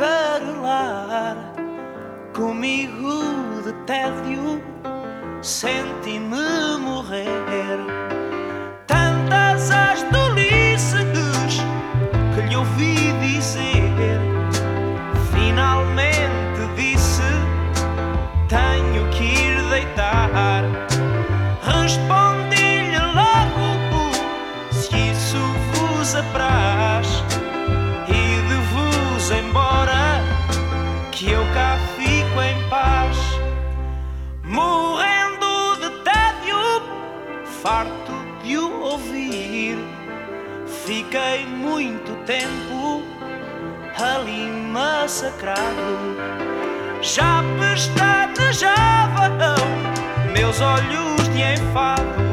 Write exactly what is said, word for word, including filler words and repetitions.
tagarelar. Comigo de tédio senti-me morrer. Tantas as tolices que lhe ouvi dizer, finalmente disse: tenho que ir deitar. Respondi-lhe logo: se isso vos apraz, ide-vos embora, que eu cá fico em paz. Morrendo de tédio, farto de o ouvir, fiquei muito tempo ali massacrado. Já pestanejavam meus olhos de enfado.